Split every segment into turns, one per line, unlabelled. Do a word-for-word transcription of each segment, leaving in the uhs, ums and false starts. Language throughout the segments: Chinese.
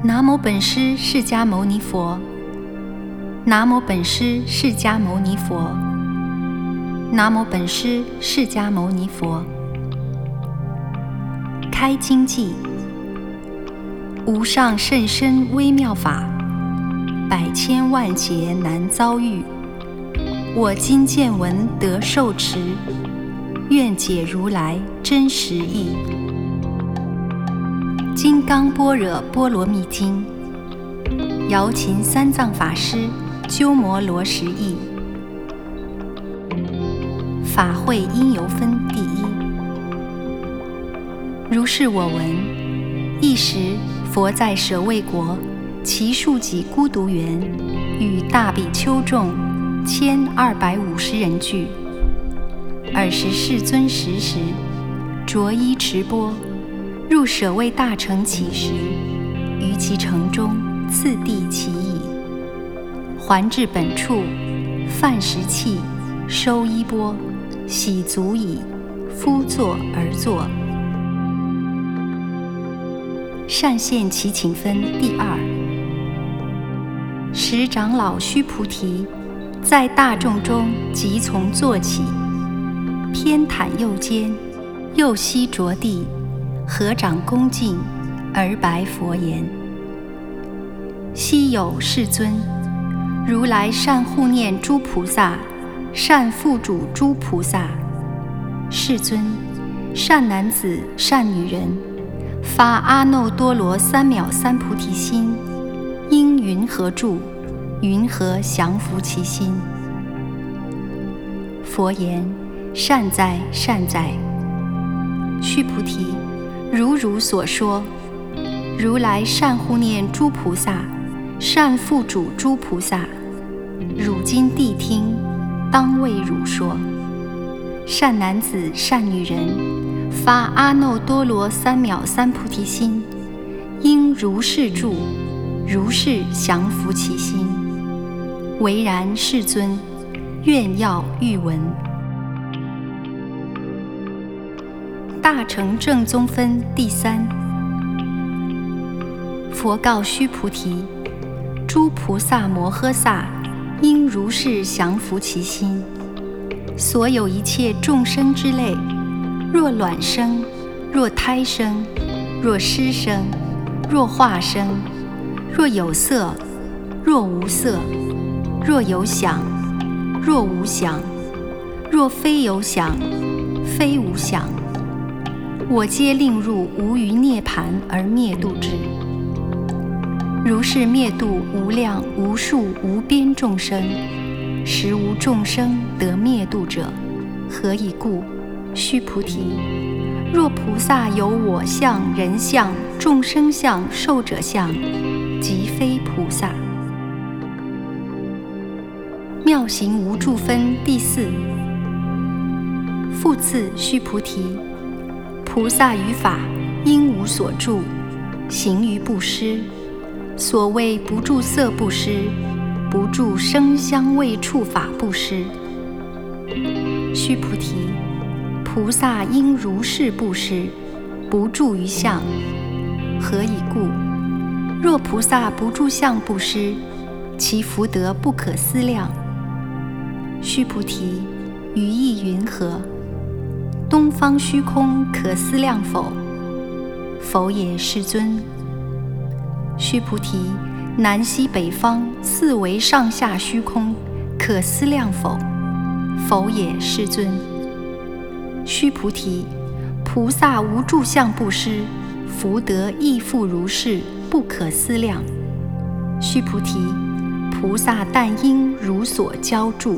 南无本师释迦牟尼佛，南无本师释迦牟尼佛，南无本师释迦牟尼佛。开经偈：无上甚深微妙法，百千万劫难遭遇。我今见闻得受持，愿解如来真实义。金刚般若波罗蜜经，瑶琴三藏法师鸠摩罗什译。法会因由分第一。如是我闻：一时，佛在舍卫国，其数己孤独园，与大比丘众千二百五十人俱。尔时世尊时时，着衣持钵，入舍卫大城乞食，于其城中次第其已。还至本处，饭食讫，收衣钵，洗足已，敷座而坐。善现其请分第二。时长老须菩提在大众中即从坐起，偏袒右肩，右膝着地，合掌恭敬，而白佛言：昔有世尊，如来善护念诸菩萨，善付嘱诸菩萨。世尊，善男子善女人，发阿耨多罗三藐三菩提心，应云何住？云何降伏其心？佛言：善哉，善哉。须菩提，如汝所说，如来善护念诸菩萨，善付嘱诸菩萨。汝今谛听，当为汝说。善男子善女人，发阿耨多罗三藐三菩提心，应如是住，如是降伏其心。唯然，世尊，愿要欲闻。大乘正宗分第三。佛告须菩提：诸菩萨摩诃萨应如是降伏其心。所有一切众生之类，若卵生，若胎生，若湿生，若化生，若有色，若无色，若有想，若无想，若非有想，非无想，我皆令入无余涅盘而灭度之。如是灭度无量无数无边众生，实无众生得灭度者。何以故？须菩提，若菩萨有我相、人相、众生相、寿者相，即非菩萨。妙行无住分第四。复次，须菩提，菩萨于法应无所住，行于布施。所谓不住色布施，不住声香味触法布施。须菩提，菩萨应如是布施，不住于相。何以故？若菩萨不住相布施，其福德不可思量。须菩提，于意云何？东方虚空可思量否？否也，世尊。须菩提，南西北方四维上下虚空可思量否？否也，世尊。须菩提，菩萨无住相布施，福德亦复如是，不可思量。须菩提，菩萨但应如所教住。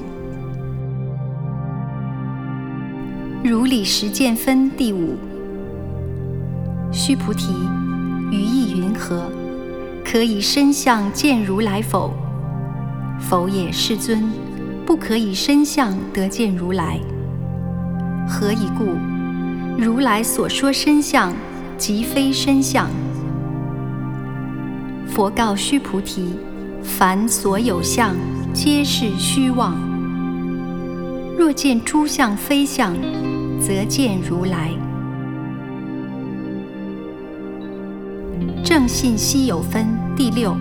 如理实践分第五。须菩提，于意云何？可以身相见如来否？否也，世尊，不可以身相得见如来。何以故？如来所说身相，即非身相。佛告须菩提：凡所有相，皆是虚妄。若见诸相非相，则见如来。 正信稀有分第六。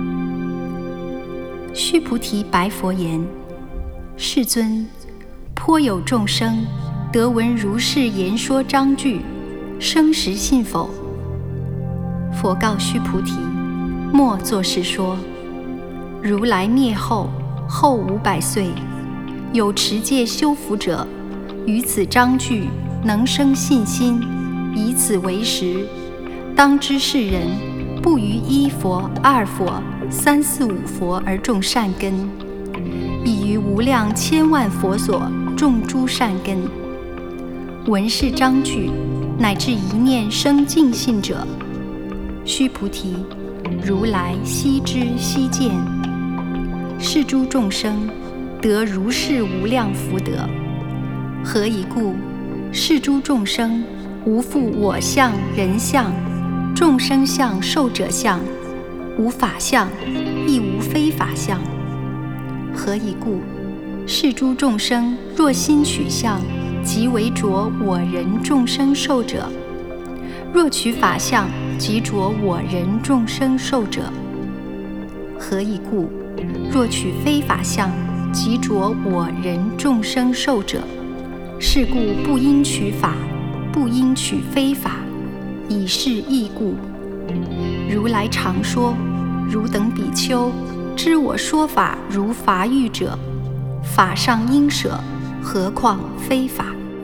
须菩提白佛言：世尊，颇有众生得闻如是言说章句，生实信否？佛告须菩提：莫作是说。如来灭后，后五百岁，有持戒修福者，于此章句能生信心，以此为实。当知世人不于一佛、二佛、三四五佛而种善根，已于无量千万佛所种诸善根。闻是章句，乃至一念生净信者，须菩提，如来悉知悉见。是诸众生得如是无量福德。何以故？是诸众生无复我相、人相、众生相、寿者相，无法相，亦无非法相。何以故？是诸众生若心取相，即为着我人众生寿者；若取法相，即着我人众生寿者。何以故？若取非法相，即着我人众生寿者。是故不应取法，不应取非法，以是义故。如来常说：汝等比丘，知我说法如法语者，法上应舍，何况非法？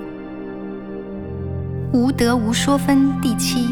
无得无说分第七。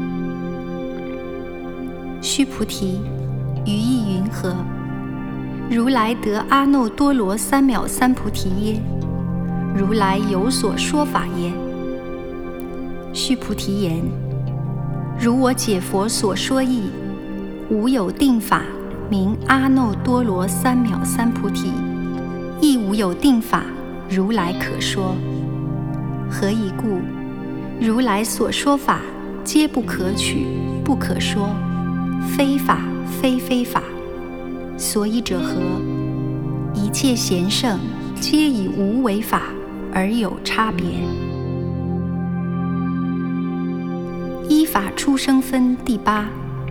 须菩提，于意云何？如来得阿耨多罗三藐三菩提耶？如来有所说法耶？须菩提言：如我解佛所说义，无有定法名阿耨多罗三藐三菩提，亦无有定法如来可说。何以故？如来所说法，皆不可取，不可说，非法非非法。所以者何？一切贤圣，皆以无为法而有差别。依法出生分第八。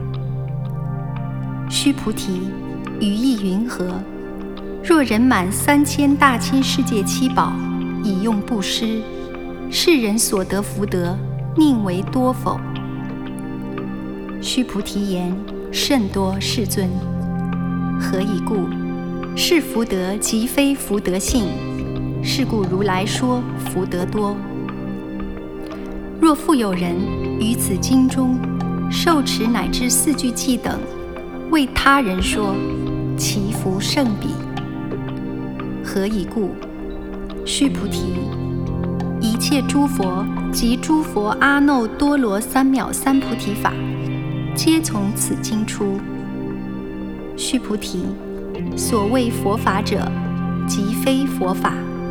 须菩提，于意云何？若人满三千大千世界七宝，以用布施，世人所得福德，宁为多否？须菩提言：甚多，世尊。何以故？是福德即非福德性，是故如来说福德多。若复有人于此经中受持乃至四句偈等，为他人说，其福甚彼。何以故？须菩提，一切诸佛及诸佛阿耨多罗三藐三菩提法，皆从此经出。须菩提，所谓佛法者，即非佛法。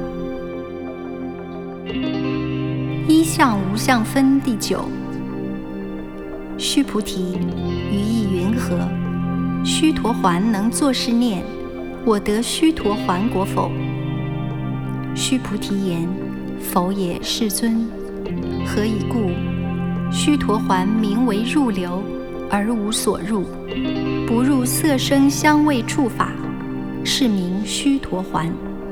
一相无相分第九。须菩提，于意云何？须陀洹能作是念：我得须陀洹果否？须菩提言：否也，世尊。何以故？须陀洹名为入流，而无所入，不入色声香味触法，是名须陀洹。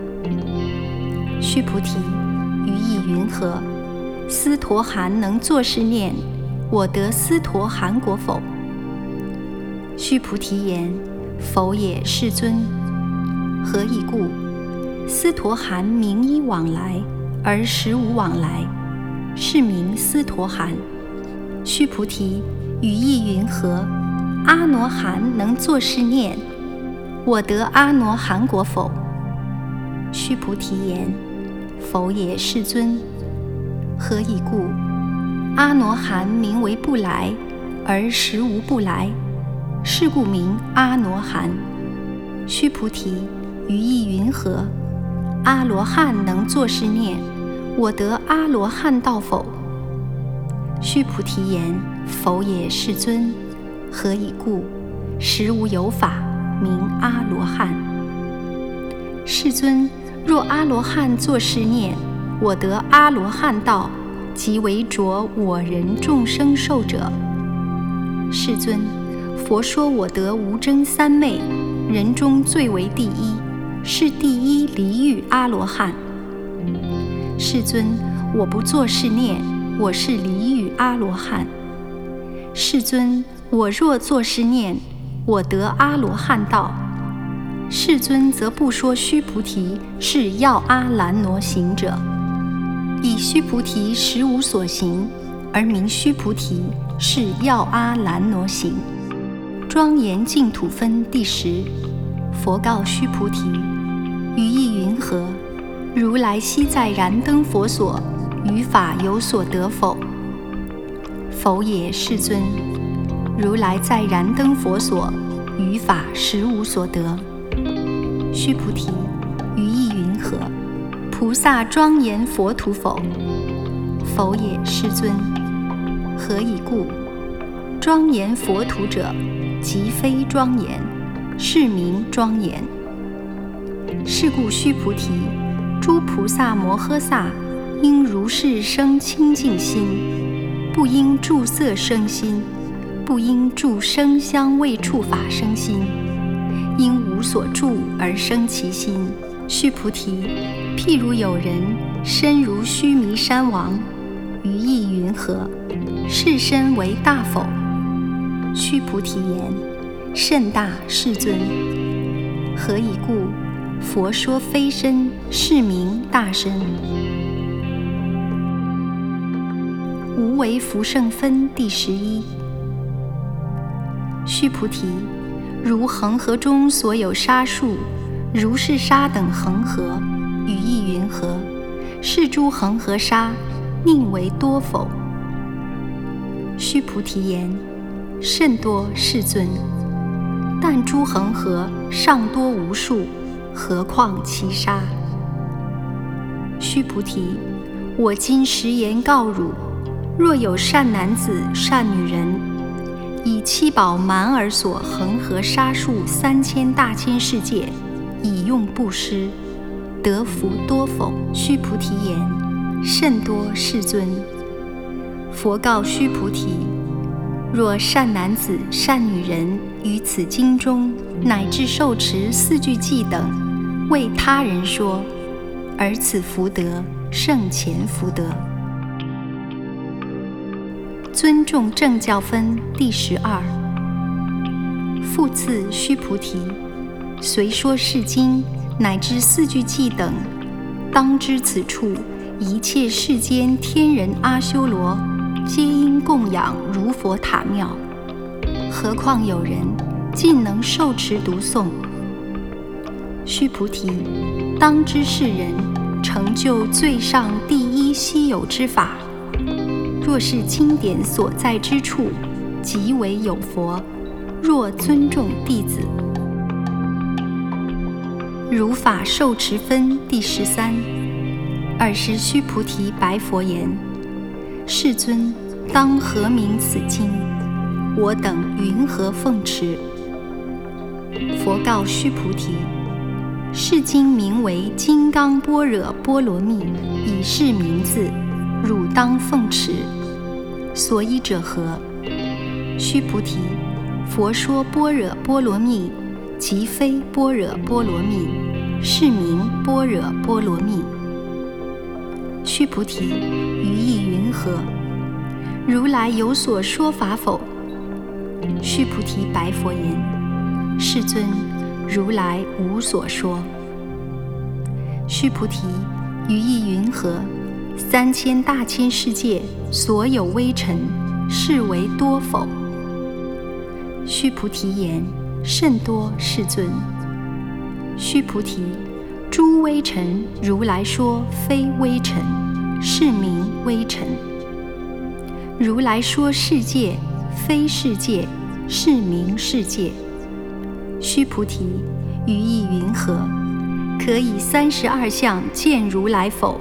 须菩提，于意云何？斯陀含能作是念：我得斯陀含果否？须菩提言：否也，世尊。何以故？斯陀含名依往来，而实无往来，是名斯陀含。须菩提，于意云何？阿罗汉能作是念：我得阿罗汉果否？须菩提言：否也，世尊。何以故？阿罗汉名为不来，而实无不来，是故名阿罗汉。须菩提，于意云何？阿罗汉能作是念：我得阿罗汉道否？须菩提言：否也，世尊。何以故？实无有法名阿罗汉。世尊，若阿罗汉作是念：我得阿罗汉道，即为着我人众生寿者。 世尊，佛说我得无争三昧，人中最为第一，是第一离欲阿罗汉。世尊，我不作是念，我是离欲阿罗汉。世尊，我若作是念，我得阿罗汉道。世尊则不说须菩提是要阿兰挪行者，以须菩提实无所行，而名须菩提是要阿兰挪行。庄严净土分第十。佛告须菩提：于意云何？如来昔在燃灯佛所，于法有所得否？否也，世尊。如来在燃灯佛所，于法实无所得。须菩提，于意云何？菩萨庄严佛土否？否也，世尊。何以故？庄严佛土者，即非庄严，是名庄严。是故须菩提，诸菩萨摩诃萨应如是生清净心，不应住色生心，不应住声香味触法生心，因无所住而生其心。须菩提，譬如有人身如须弥山王，于意云何？是身为大否？须菩提言：甚大，世尊。何以故？佛说非身，是名大身。无为福胜分第十一。须菩提，如恒河中所有沙数，如是沙等恒河，于意云何？是诸恒河沙，宁为多否？须菩提言：甚多，世尊。但诸恒河尚多无数，何况其沙？须菩提，我今实言告汝：若有善男子、善女人，以七宝满而所恒河沙数三千大千世界，以用布施，得福多否？须菩提言：甚多，世尊。佛告须菩提：若善男子、善女人于此经中，乃至受持四句偈等，为他人说，而此福德胜前福德。尊重正教分第十二。复次，须菩提，虽说是经乃至四句偈等，当知此处一切世间天人阿修罗，皆应供养如佛塔庙，何况有人尽能受持读诵。须菩提，当知是人成就最上第一稀有之法，若是经典所在之处，即为有佛。若尊重弟子。如法受持分第十三。尔时须菩提白佛言：世尊，当何名此经？我等云何奉持？佛告须菩提：是经名为金刚般若波罗蜜，以是名字，汝当奉持。所以者何？须菩提，佛说般若波罗蜜，即非般若波罗蜜，是名般若波罗蜜。须菩提，于意云何？如来有所说法否？须菩提白佛言：世尊，如来无所说。须菩提，于意云何？三千大千世界所有微尘，是为多否？须菩提言：甚多，世尊。须菩提，诸微尘，如来说非微尘，是名微尘。如来说世界，非世界，是名世界。须菩提，于意云何？可以三十二相见如来否？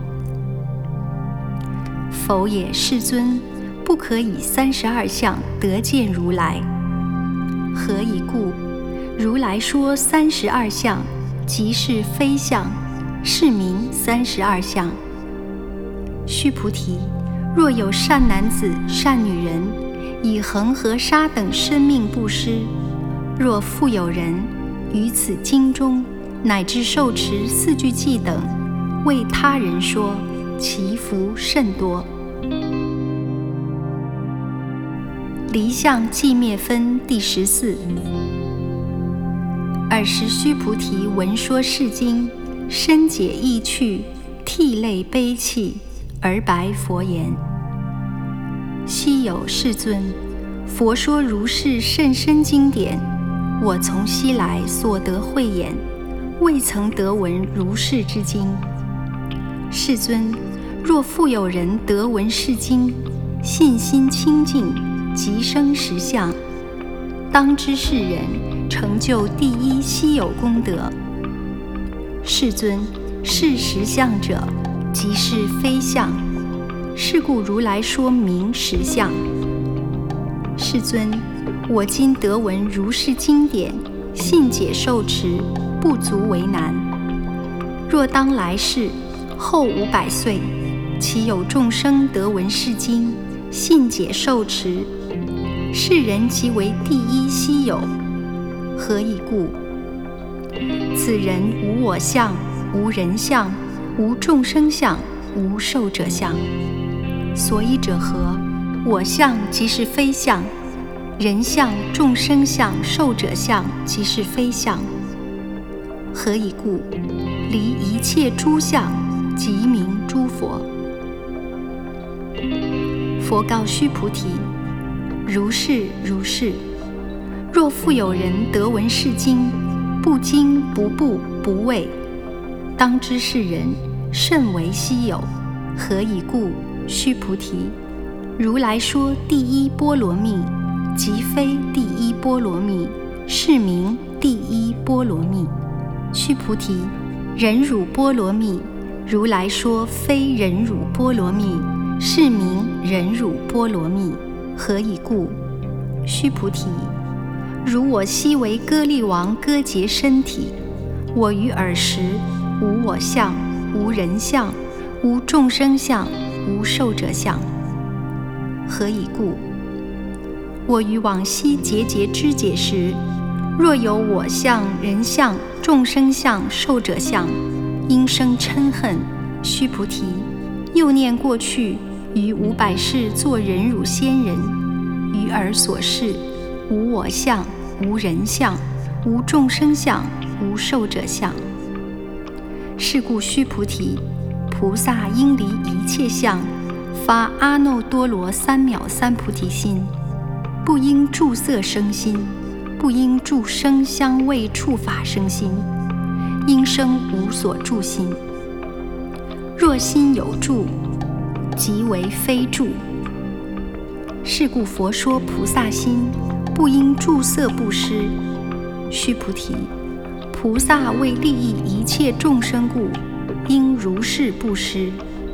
否也，世尊，不可以三十二相得见如来。何以故？如来说三十二相，即是非相，是名三十二相。须菩提，若有善男子、善女人， 以恒河沙等生命布施。若复有人于此经中乃至受持四句偈等，为他人说，其福甚多。离相寂灭分第十四。尔时须菩提闻说是经，深解意趣，涕泪悲泣，而白佛言：昔有世尊，佛说如是甚深经典，我从昔来所得慧眼，未曾得闻如是之经。世尊，若复有人得闻是经，信心清净，即生实相，当知是人成就第一稀有功德。世尊，是实相者，即是非相，是故如来说明实相。世尊，我今得闻如是经典，信解受持，不足为难。若当来世后五百岁，其有众生得闻是经，信解受持，是人即为第一稀有。何以故？此人无我相，无人相，无众生相，无寿者相。所以者何？我相即是非相，人相、众生相、寿者相即是非相。何以故？离一切诸相，即名诸佛。佛告须菩提：如是如是。若复有人得闻是经，不惊不怖不畏，当知是人甚为稀有。何以故？须菩提，如来说第一波罗蜜，即非第一波罗蜜，是名第一波罗蜜。须菩提，忍辱波罗蜜，如来说非忍辱波罗蜜，是名忍辱波罗蜜。何以故？须菩提，如我昔为歌利王割截身体，我于尔时无我相，无人相，无众生相，无寿者相。何以故？我于往昔节节肢解时，若有我相、人相、众生相、寿者相，因生嗔恨。须菩提，又念过去于五百世作忍辱仙人，于尔所示无我相，无人相，无众生相，无寿者相。是故须菩提，菩萨应离一切相，发阿耨多罗三藐三菩提心，不应住色生心，不应住声香味触法生心，应生无所住心。若心有住，即为非住。是故佛说菩萨心，不应住色布施。须菩提，菩萨为利益一切众生故，应如是布施。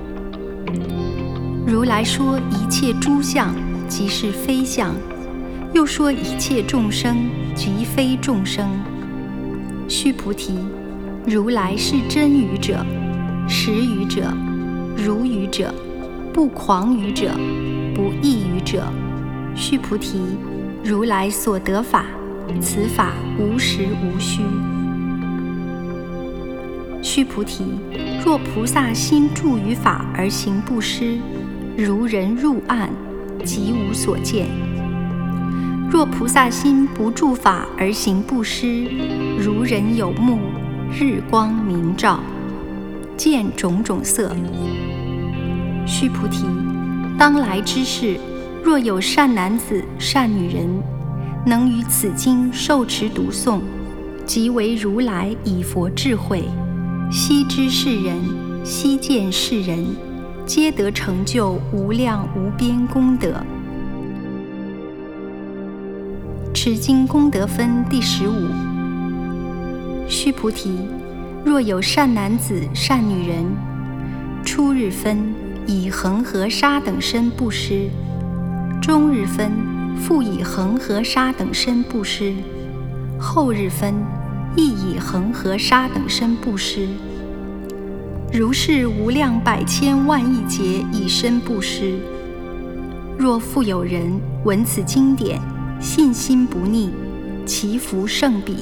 如来说一切诸相，即是非相，又说一切众生，即非众生。须菩提，如来是真语者，实语者，如语者，不诳语者，不异语者。须菩提，如来所得法，此法无实无虚。须菩提，若菩萨心住于法而行布施，如人入暗，即无所见。若菩萨心不住法而行布施，如人有目，日光明照，见种种色。须菩提，当来之世，若有善男子、善女人，能于此经受持读诵，即为如来以佛智慧，悉知是人，悉见是人，皆得成就无量无边功德。持经功德分第十五。须菩提，若有善男子、善女人，初日分以恒河沙等身布施，中日分复以恒河沙等身布施，后日分亦以恒河沙等身布施。如是无量百千万亿劫以身布施。 若复有人闻此经典，信心不逆，其福甚彼。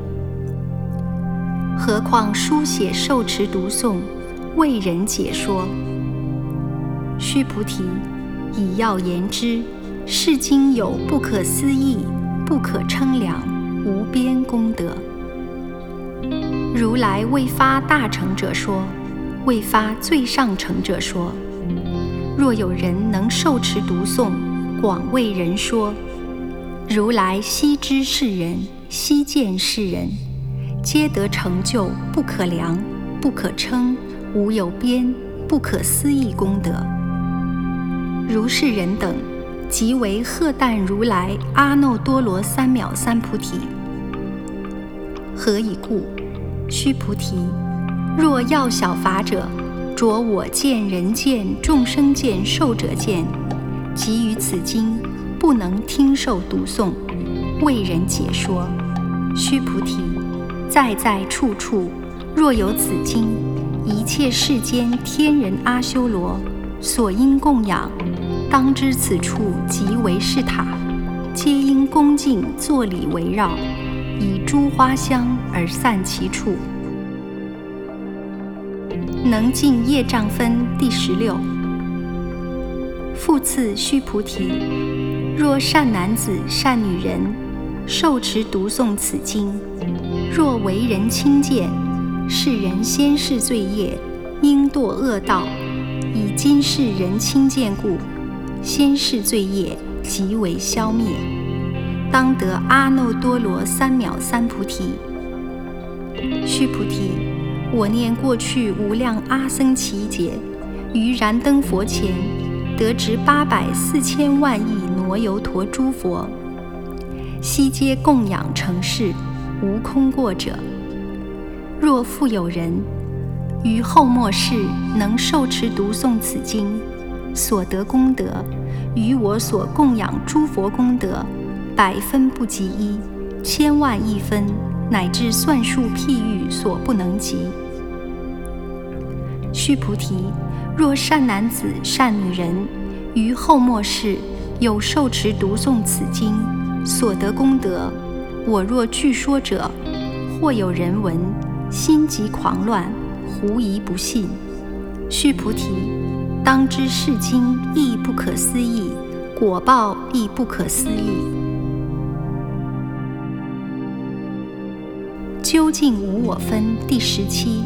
何况书写受持读诵，为人解说。须菩提，以要言之，是经有不可思议、不可称量、无边功德。如来为发大乘者说，为发最上乘者说。若有人能受持读诵，广为人说，如来悉知是人，悉见是人，皆得成就不可量、不可称、无有边、不可思议功德。如是人等，即为荷担如来阿耨多罗三藐三菩提。何以故？须菩提，若要小法者，着我见、人见、众生见、寿者见，即于此经不能听受读诵，为人解说。须菩提，在在处处，若有此经，一切世间天人阿修罗所应供养，当知此处即为是塔，皆应恭敬作礼围绕，以诸花香而散其处。能尽业障分第十六。复次，须菩提，若善男子、善女人受持读诵此经，若为人轻贱，是人先世罪业，应堕恶道，以今世人轻贱故，先世罪业即为消灭，当得阿耨多罗三藐三菩提。须菩提，我念过去无量阿僧祇劫，于燃灯佛前得值八百四千万亿挪游陀诸佛，悉皆供养成事，无空过者。若复有人于后末世能受持读诵此经，所得功德，于我所供养诸佛功德，百分不及一，千万亿分，乃至算数譬喻所不能及。须菩提，若善男子、善女人于后末世有受持读诵此经，所得功德，我若据说者，或有人闻，心即狂乱，狐疑不信。须菩提，当知是经亦不可思议，果报亦不可思议。究竟无我分第十七。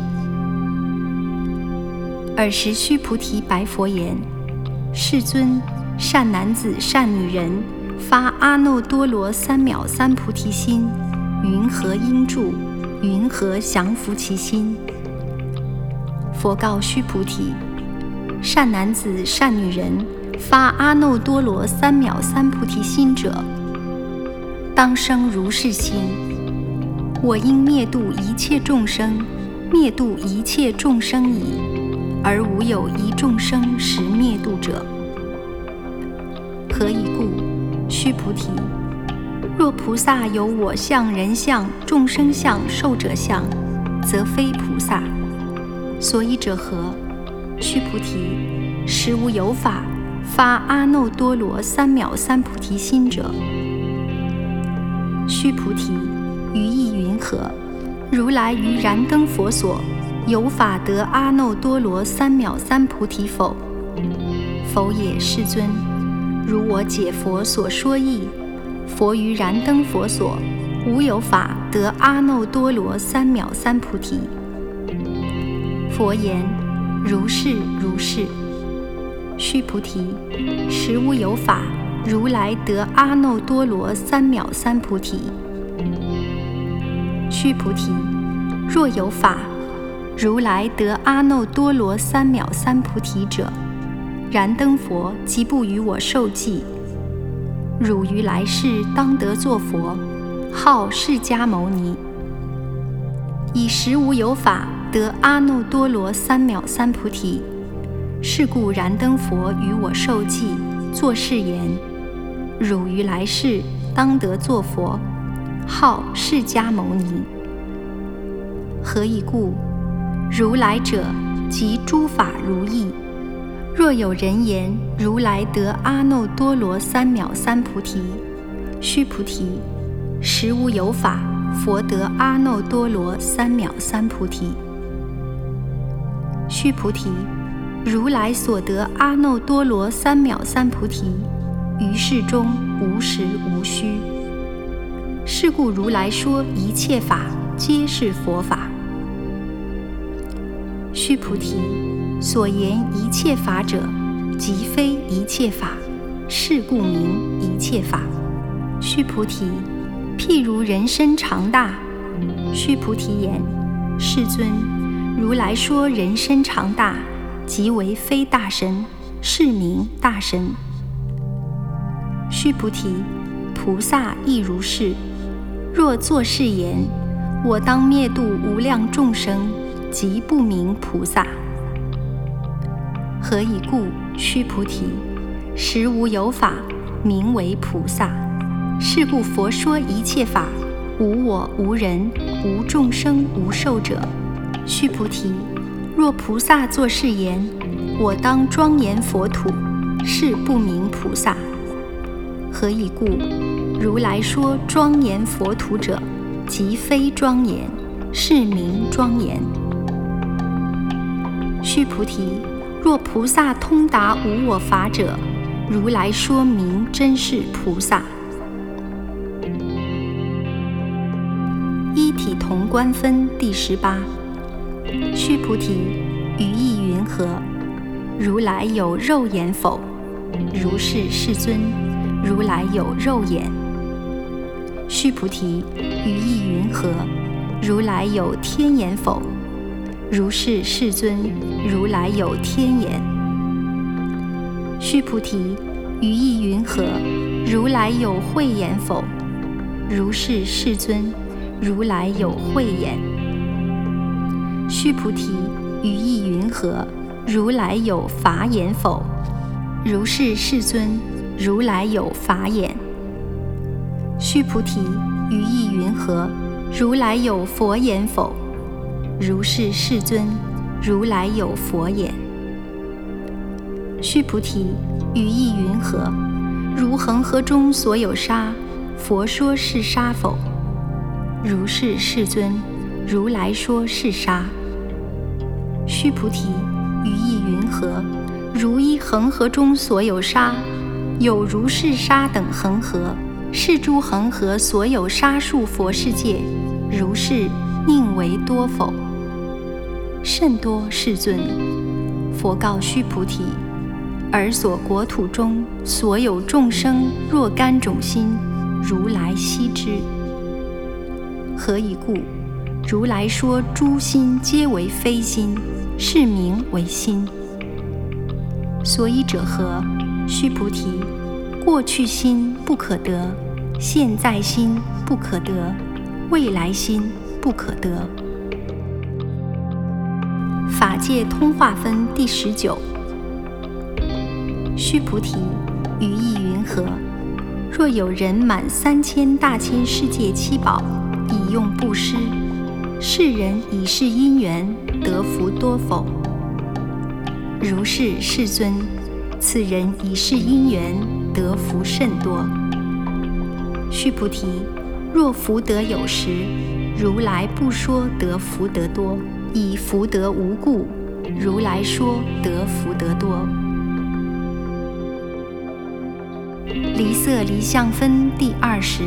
尔时须菩提白佛言：世尊，善男子、善女人发阿耨多罗三藐三菩提心，云何应住？云何降伏其心？佛告须菩提：善男子、善女人发阿耨多罗三藐三菩提心者，当生如是心：我应灭度一切众生，灭度一切众生已，而无有一众生实灭度者。何以故？须菩提，若菩萨有我相、人相、众生相、寿者相，则非菩萨。所以者何？须菩提，实无有法发阿耨多罗三藐三菩提心者。须菩提，于意云何？如来于燃灯佛所有法得阿耨多罗三藐三菩提否？否也，世尊。如我解佛所说义，佛于燃灯佛所无有法得阿耨多罗三藐三菩提。佛言：如是如是。须菩提，实无有法如来得阿耨多罗三藐三菩提。须菩提，若有法如来得阿耨多罗三藐三菩提者，燃灯佛即不与我受记。汝于来世当得作佛，号释迦牟尼。以实无有法得阿耨多罗三藐三菩提，是故燃灯佛与我受记，作是言：汝于来世当得作佛，号释迦牟尼。何以故？如来者即诸法如意， 若有人言如来得阿耨多罗三藐三菩提，须菩提，实无有法佛得阿耨多罗三藐三菩提。须菩提，如来所得阿耨多罗三藐三菩提，于世中无实无虚。是故如来说一切法皆是佛法。须菩提，所言一切法者，即非一切法，是故名一切法。须菩提，譬如人身长大。须菩提言：世尊，如来说人身长大，即为非大神，是名大神。须菩提，菩萨亦如是。若作是言，我当灭度无量众生，即不名菩萨。何以故？须菩提，实无有法名为菩萨。是故佛说一切法，无我无人无众生无寿者。须菩提，若菩萨作是言，我当庄严佛土，是不名菩萨。何以故？如来说庄严佛土者，即非庄严，是名庄严。须菩提，若菩萨通达无我法者，如来说名真是菩萨。一体同观分第十八。须菩提，于意云何？如来有肉眼否？如是，世尊，如来有肉眼。须菩提，于意云何？如来有天眼否？如是，世尊，如来有天眼。须菩提，于意云何？如来有慧眼否？如是，世尊，如来有慧眼。须菩提，于意云何？如来有法眼否？如是，世尊，如来有法眼。须菩提，于意云何？如来有佛眼否？如是，世尊，如来有佛眼。须菩提，于意云何？如恒河中所有沙，佛说是沙否？如是，世尊，如来说是沙。须菩提，于意云何？如一恒河中所有沙，有如是沙等恒河，是诸恒河所有沙数佛世界，如是宁为多否？甚多，世尊。佛告须菩提：尔所国土中所有众生若干种心，如来悉知。何以故？如来说诸心皆为非心，是名为心。所以者何？须菩提，过去心不可得，现在心不可得，未来心不可得。法界通化分第十九。须菩提，于意云何？若有人满三千大千世界七宝，以用布施，是人以是因缘得福多否？如是，世尊，此人以是因缘得福甚多。须菩提，若福德有时，如来不说得福德多，以福德无故，如来说得福德多。离色离相分第二十。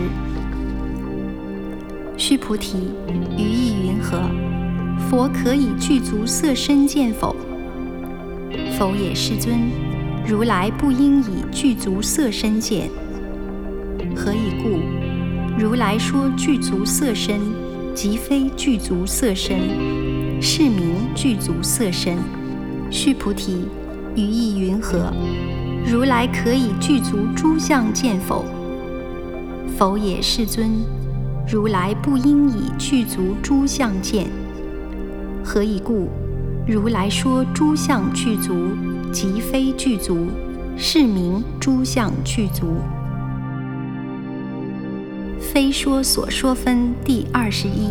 须菩提，于意云何？佛可以具足色身见否？否也，世尊，如来不应以具足色身见。何以故？如来说具足色身，即非具足色身，是名具足色身。须菩提，于意云何？如来可以具足诸相见否？否也，世尊，如来不应以具足诸相见。何以故？如来说诸相具足，即非具足，是名诸相具足。非说所说分第二十一。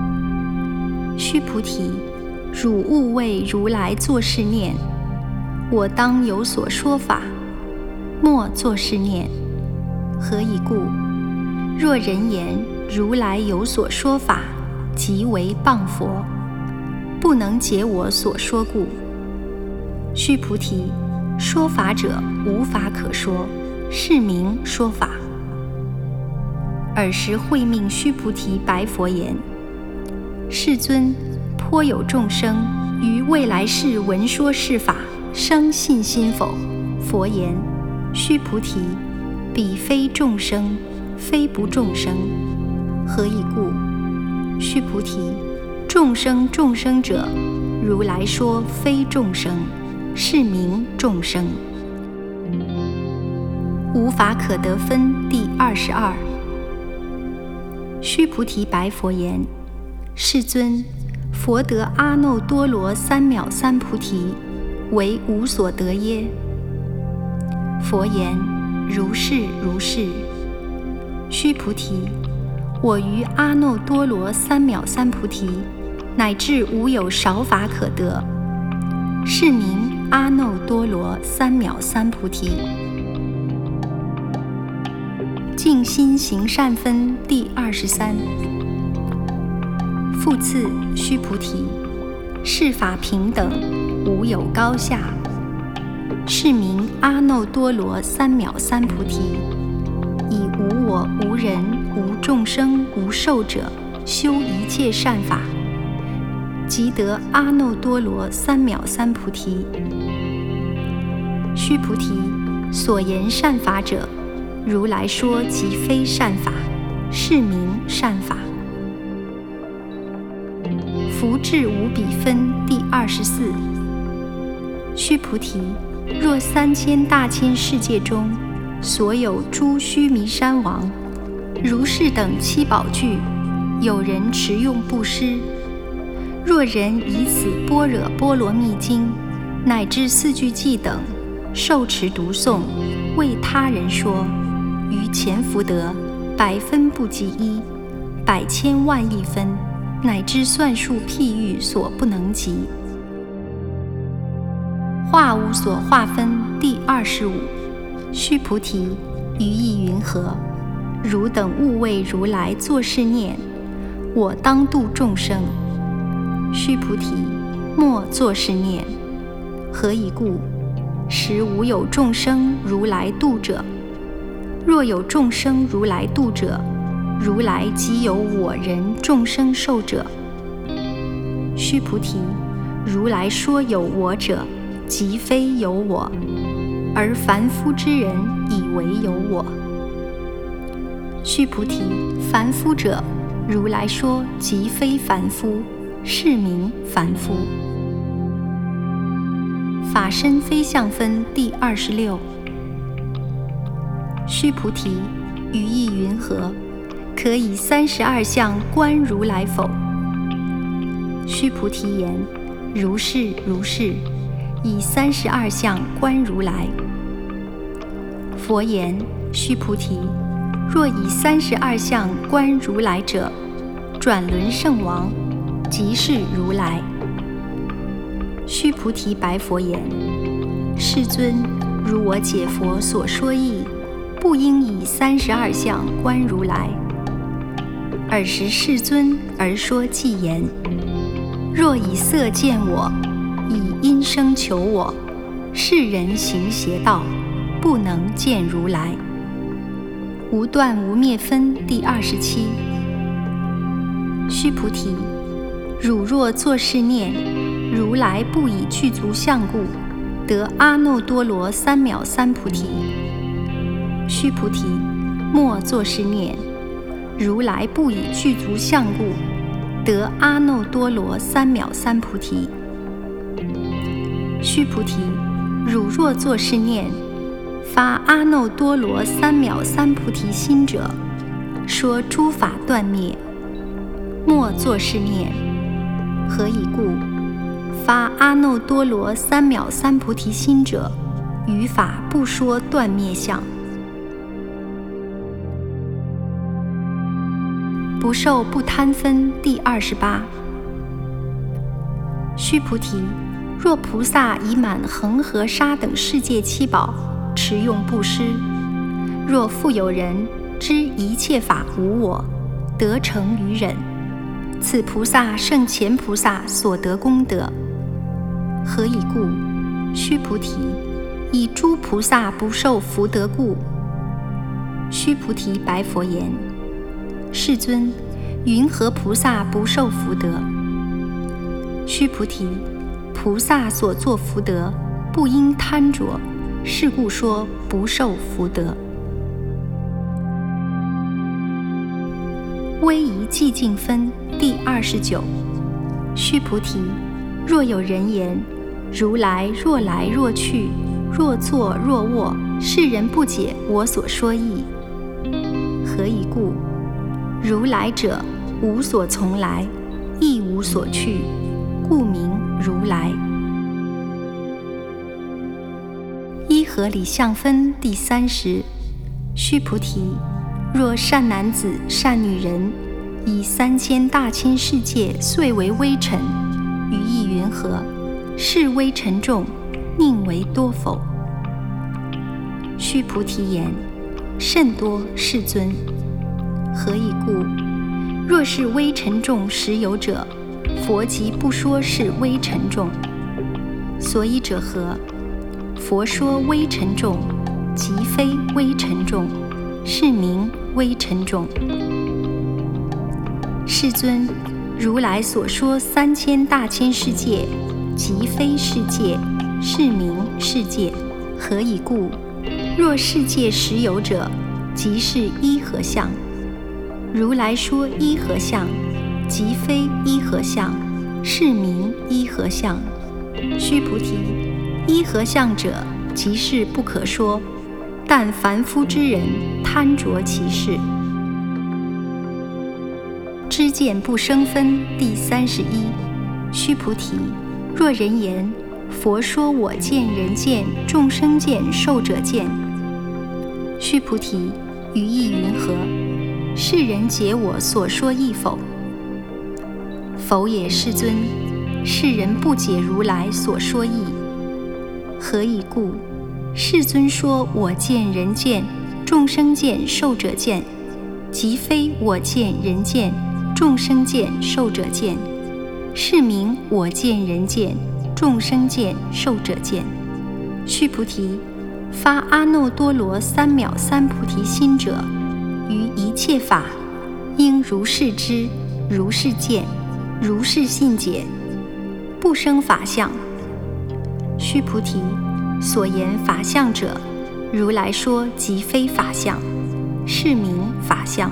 须菩提，汝勿为如来作是念： 我当有所说法，莫作是念。何以故？若人言如来有所说法，即为谤佛，不能解我所说故。须菩提，说法者无法可说，是名说法。尔时慧命须菩提白佛言：世尊，颇有众生于未来世闻说是法，生信心否？佛言：须菩提，彼非众生，非不众生。何以故？须菩提，众生众生者，如来说非众生，是名众生。无法可得分第二十二。须菩提白佛言：世尊，佛得阿耨多罗三藐三菩提，为无所得耶？佛言：如是如是。须菩提，我于阿耨多罗三藐三菩提，乃至无有少法可得，是名阿耨多罗三藐三菩提。净心行善分第二十三。复次，须菩提，是法平等，无有高下，是名阿耨多罗三藐三菩提。以无我无人无众生无寿者，修一切善法，即得阿耨多罗三藐三菩提。须菩提，所言善法者，如来说即非善法，是名善法。福智无比分第二十四。须菩提，若三千大千世界中，所有诸须弥山王、如是等七宝具，有人持用布施，若人以此般若波罗蜜经乃至四句偈等受持读诵，为他人说，于前福德百分不及一，百千万亿分，乃至算数譬喻所不能及。化无所化分第二十五。须菩提，于意云何？汝等勿为如来作是念：我当度众生。须菩提，莫作是念。何以故？实无有众生如来度者。若有众生如来度者，如来即有我人众生寿者。须菩提，如来说有我者，即非有我，而凡夫之人以为有我。须菩提，凡夫者，如来说即非凡夫，是名凡夫。法身非相分第二十六。须菩提，于意云何？可以三十二相观如来否？须菩提言：如是如是，以三十二相观如来。佛言：须菩提，若以三十二相观如来者，转轮圣王，即是如来。须菩提白佛言：世尊，如我解佛所说义，不应以三十二相观如来。尔时世尊而说偈言：若以色见我，以音声求我，是人行邪道，不能见如来。无断无灭分第二十七。须菩提，汝若作是念：如来不以具足相故，得阿耨多罗三藐三菩提。须菩提，莫作是念：如来不以具足相故，得阿耨多罗三藐三菩提。须菩提，汝若作是念，发阿耨多罗三藐三菩提心者，说诸法断灭。莫作是念。何以故？发阿耨多罗三藐三菩提心者，于法不说断灭相。不受不贪分第二十八。须菩提， 若菩萨已满恒河沙等世界七宝，持用布施；若复有人知一切法无我，得成于忍，此菩萨胜前菩萨所得功德。何以故？须菩提，以诸菩萨不受福德故。须菩提白佛言：世尊，云何菩萨不受福德？须菩提，菩萨所作福德，不应贪着，是故说不受福德。威仪寂静分第二十九。须菩提，若有人言：如来若来若去，若坐若卧，世人不解我所说义。何以故？如来者，无所从来，亦无所去，故名如来。依合理相分第三十。须菩提，若善男子善女人，以三千大千世界遂为微尘，于意云何？是微尘众，宁为多否？须菩提言：甚多，世尊。何以故？若是微尘众实有者，佛即不说是微尘众。所以者何？佛说微尘众，即非微尘众，是名微尘众。世尊，如来所说三千大千世界，即非世界，是名世界。何以故？若世界实有者，即是依合相。如来说依合相，即非依合相，是名依合相。须菩提，依合相者，即是不可说，但凡夫之人贪着其事。知见不生分第三十一。须菩提，若人言：佛说我见、人见、众生见、寿者见。须菩提，于意云何？世人解我所说义否？否也，世尊。世人不解如来所说义。何以故？世尊说我见、人见、众生见、寿者见，即非我见、人见、众生见、寿者见，是名我见、人见、众生见、寿者见。须菩提，发阿耨多罗三藐三菩提心者，于一切法应如是知，如是见，如是信解，不生法相。须菩提，所言法相者，如来说即非法相，是名法相。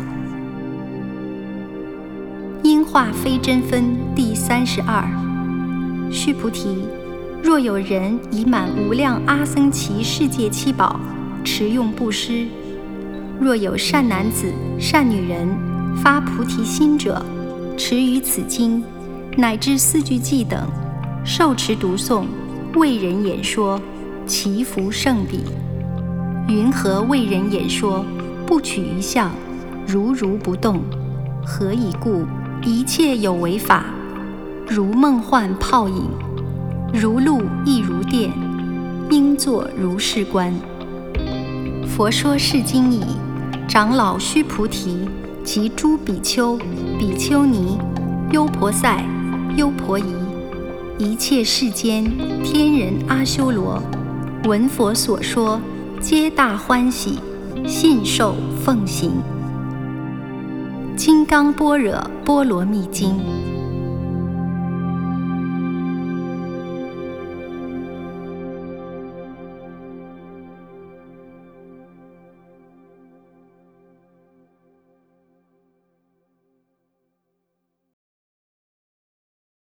因化非真分第三十二。须菩提，若有人以满无量阿僧祇世界七宝，持用布施；若有善男子善女人发菩提心者，持于此经乃至四句偈等，受持读诵，为人演说，其福胜彼。云何为人演说？不取于相，如如不动。何以故？一切有为法，如梦幻泡影，如露亦如电，应作如是观。佛说是经已，长老须菩提及诸比丘、比丘尼、优婆塞、优婆夷，一切世间天人阿修罗，闻佛所说，皆大欢喜，信受奉行。金刚般若波罗蜜经。